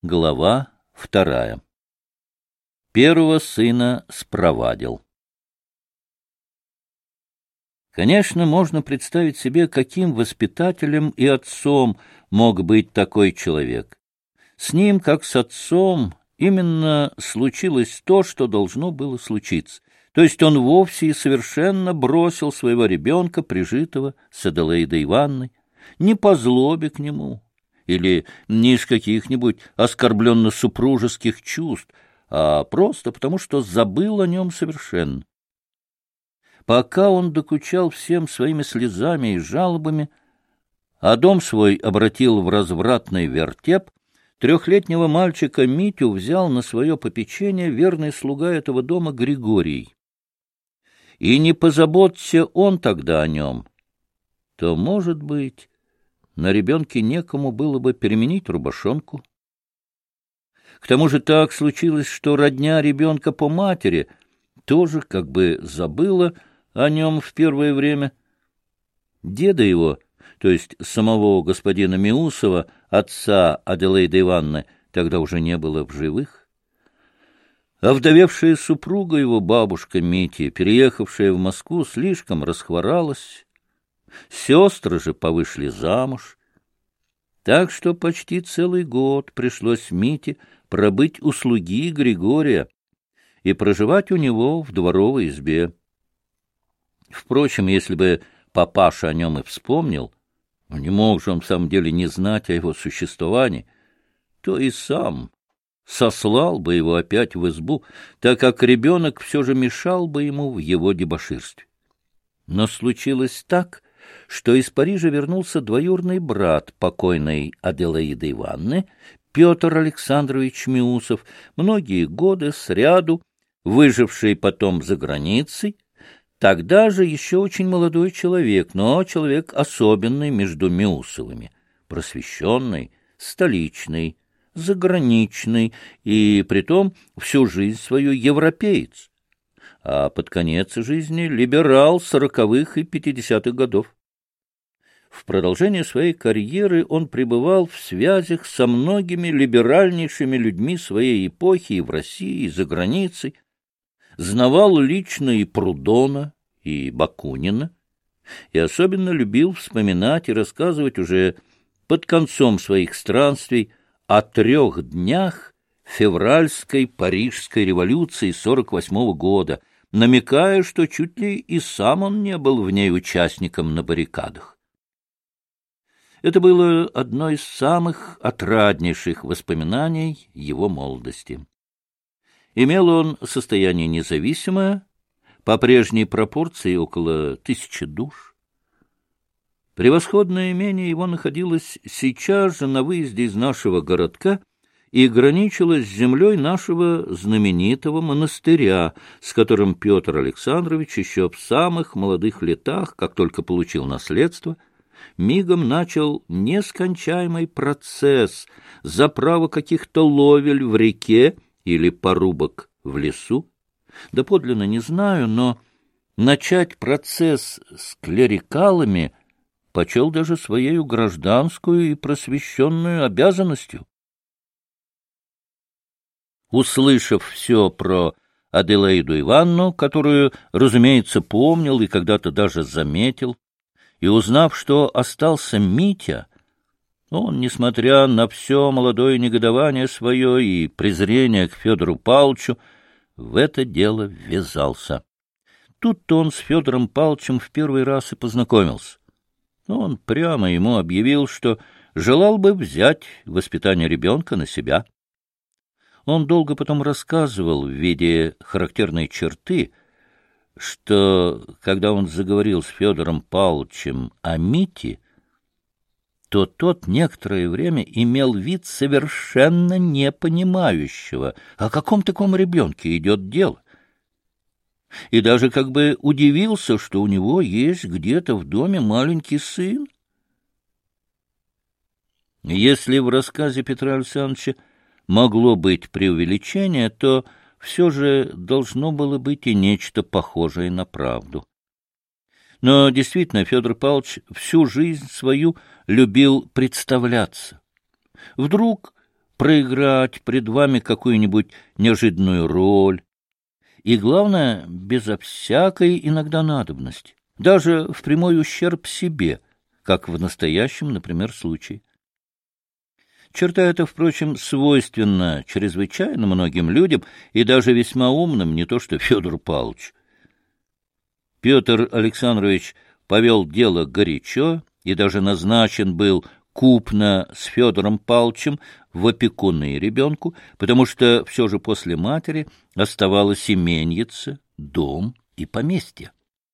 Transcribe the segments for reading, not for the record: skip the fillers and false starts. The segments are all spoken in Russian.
Глава 2. Первого сына спровадил. Конечно, можно представить себе, каким воспитателем и отцом мог быть такой человек. С ним, как с отцом, именно случилось то, что должно было случиться. То есть он вовсе и совершенно бросил своего ребенка, прижитого с Аделаидой Ивановной, не по злобе к нему или не из каких-нибудь оскорбленно-супружеских чувств, а просто потому, что забыл о нем совершенно. Пока он докучал всем своими слезами и жалобами, а дом свой обратил в развратный вертеп, трехлетнего мальчика Митю взял на свое попечение верный слуга этого дома Григорий. И не позаботься он тогда о нем, то, может быть, на ребенке некому было бы переменить рубашонку. К тому же так случилось, что родня ребенка по матери тоже как бы забыла о нем в первое время. Деда его, то есть самого господина Миусова, отца Аделаиды Ивановны, тогда уже не было в живых. Овдовевшая супруга его, бабушка Мити, переехавшая в Москву, слишком расхворалась. Сестры же повышли замуж. Так что почти целый год пришлось Мите пробыть у слуги Григория и проживать у него в дворовой избе. Впрочем, если бы папаша о нем и вспомнил, не мог же он в самом деле не знать о его существовании, то и сам сослал бы его опять в избу, так как ребенок все же мешал бы ему в его дебоширстве. Но случилось так, что из Парижа вернулся двоюродный брат покойной Аделаиды Ивановны, Петр Александрович Миусов, многие годы сряду выживший потом за границей, тогда же еще очень молодой человек, но человек особенный между Миусовыми, просвещенный, столичный, заграничный и, притом, всю жизнь свою европеец, а под конец жизни либерал 40-х и 50-х годов. В продолжение своей карьеры он пребывал в связях со многими либеральнейшими людьми своей эпохи и в России, и за границей, знавал лично и Прудона, и Бакунина, и особенно любил вспоминать и рассказывать уже под концом своих странствий о 3 днях февральской Парижской революции 48-го года, намекая, что чуть ли и сам он не был в ней участником на баррикадах. Это было одно из самых отраднейших воспоминаний его молодости. Имел он состояние независимое, по прежней пропорции около 1000 душ. Превосходное имение его находилось сейчас же на выезде из нашего городка и граничило с землей нашего знаменитого монастыря, с которым Петр Александрович еще в самых молодых летах, как только получил наследство, мигом начал нескончаемый процесс за право каких-то ловель в реке или порубок в лесу. Доподлинно не знаю, но начать процесс с клерикалами почел даже своею гражданскую и просвещенную обязанностью. Услышав все про Аделаиду Ивановну, которую, разумеется, помнил и когда-то даже заметил, и узнав, что остался Митя, он, несмотря на все молодое негодование свое и презрение к Федору Павловичу, в это дело ввязался. Тут-то он с Федором Павловичем в первый раз и познакомился. Он прямо ему объявил, что желал бы взять воспитание ребенка на себя. Он долго потом рассказывал в виде характерной черты, что, когда он заговорил с Федором Павловичем о Мите, то тот некоторое время имел вид совершенно непонимающего, о каком таком ребенке идет дело. И даже как бы удивился, что у него есть где-то в доме маленький сын. Если в рассказе Петра Александровича могло быть преувеличение, то все же должно было быть и нечто похожее на правду. Но действительно, Федор Павлович всю жизнь свою любил представляться. Вдруг проиграть пред вами какую-нибудь неожиданную роль, и, главное, безо всякой иногда надобности, даже в прямой ущерб себе, как в настоящем, например, случае. Черта эта, впрочем, свойственна чрезвычайно многим людям и даже весьма умным, не то что Федору Павловичу. Петр Александрович повел дело горячо и даже назначен был купно с Федором Павловичем в опекуны ребенку, потому что все же после матери оставалось именьице, дом и поместье.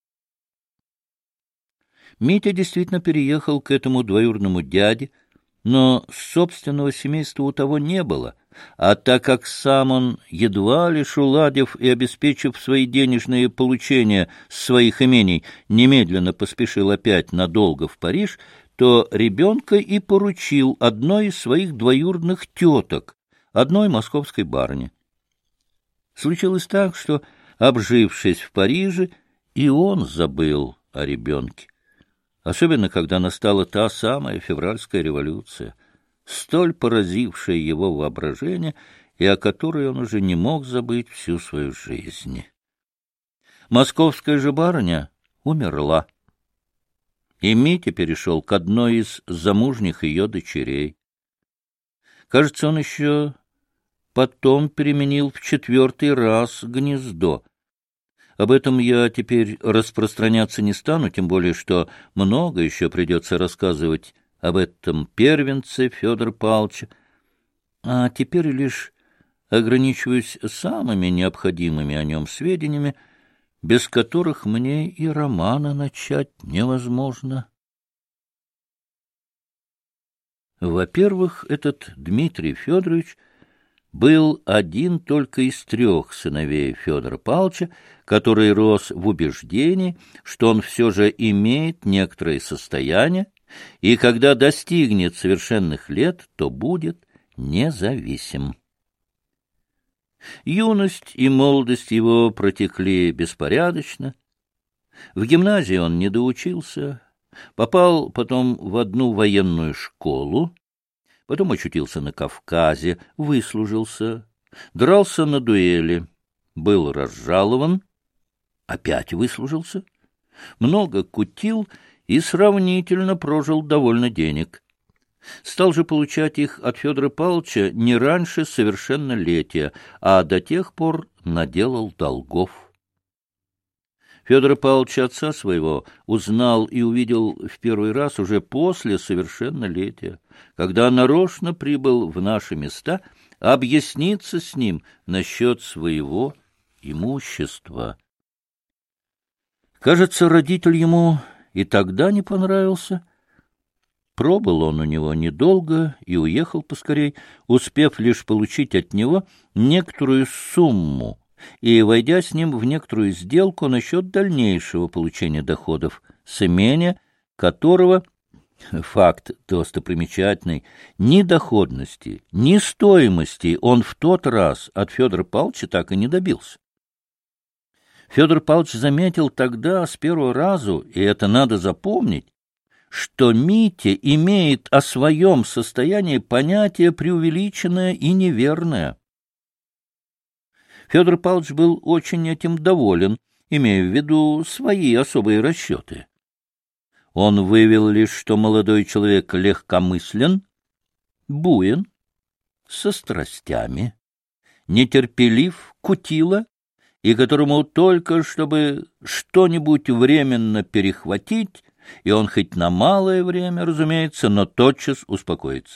Митя действительно переехал к этому двоюродному дяде, но собственного семейства у того не было, а так как сам он, едва лишь уладив и обеспечив свои денежные получения с своих имений, немедленно поспешил опять надолго в Париж, то ребенка и поручил одной из своих двоюродных теток, одной московской барыне. Случилось так, что, обжившись в Париже, и он забыл о ребенке. Особенно, когда настала та самая февральская революция, столь поразившая его воображение и о которой он уже не мог забыть всю свою жизнь. Московская же барыня умерла, и Митя перешел к одной из замужних ее дочерей. Кажется, он еще потом переменил в 4-й раз гнездо. Об этом я теперь распространяться не стану, тем более, что много еще придется рассказывать об этом первенце Федора Павловича, а теперь лишь ограничиваюсь самыми необходимыми о нем сведениями, без которых мне и романа начать невозможно. Во-первых, этот Дмитрий Федорович был один только из 3 сыновей Федора Павловича, который рос в убеждении, что он все же имеет некоторое состояние, и когда достигнет совершенных лет, то будет независим. Юность и молодость его протекли беспорядочно. В гимназии он не доучился, попал потом в одну военную школу, потом очутился на Кавказе, выслужился, дрался на дуэли, был разжалован, опять выслужился, много кутил и сравнительно прожил довольно денег. Стал же получать их от Федора Павловича не раньше совершеннолетия, а до тех пор наделал долгов. Федора Павловича, отца своего, узнал и увидел в первый раз уже после совершеннолетия, когда нарочно прибыл в наши места объясниться с ним насчет своего имущества. Кажется, родитель ему и тогда не понравился. Пробыл он у него недолго и уехал поскорей, успев лишь получить от него некоторую сумму и войдя с ним в некоторую сделку насчет дальнейшего получения доходов с имения, которого, факт достопримечательный, ни доходности, ни стоимости он в тот раз от Федора Павловича так и не добился. Федор Павлович заметил тогда с первого разу, и это надо запомнить, что Митя имеет о своем состоянии понятие преувеличенное и неверное. Федор Павлович был очень этим доволен, имея в виду свои особые расчеты. Он вывел лишь, что молодой человек легкомыслен, буен, со страстями, нетерпелив, кутила, и которому только, чтобы что-нибудь временно перехватить, и он хоть на малое время, разумеется, но тотчас успокоится.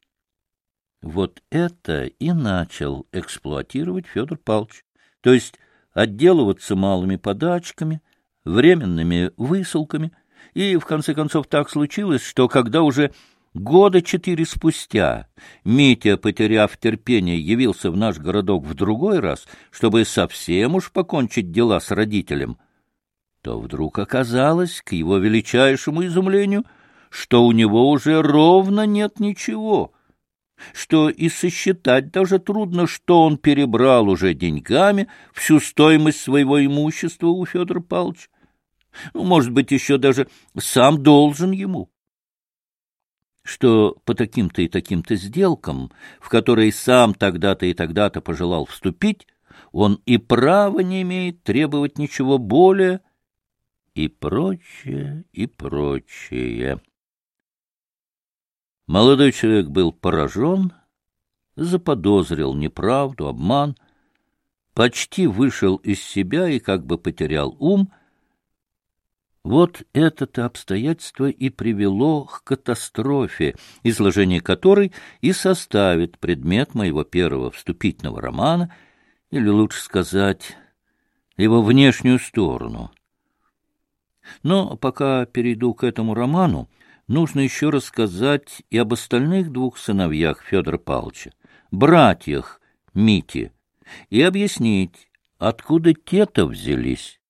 Вот это и начал эксплуатировать Федор Павлович, то есть отделываться малыми подачками, временными высылками, и в конце концов так случилось, что когда уже 4 года спустя Митя, потеряв терпение, явился в наш городок в другой раз, чтобы совсем уж покончить дела с родителем, то вдруг оказалось, к его величайшему изумлению, что у него уже ровно нет ничего, что и сосчитать даже трудно, что он перебрал уже деньгами всю стоимость своего имущества у Федора Павловича. Может быть, еще даже сам должен ему. что по таким-то и таким-то сделкам, в которые сам тогда-то и тогда-то пожелал вступить, он и права не имеет требовать ничего более, и прочее, и прочее. Молодой человек был поражен, заподозрил неправду, обман, почти вышел из себя и как бы потерял ум. Вот это-то обстоятельство и привело к катастрофе, изложение которой и составит предмет моего первого вступительного романа, или, лучше сказать, его внешнюю сторону. Но пока перейду к этому роману, нужно еще рассказать и об остальных двух сыновьях Федора Павловича, братьях Мити, и объяснить, откуда те-то взялись.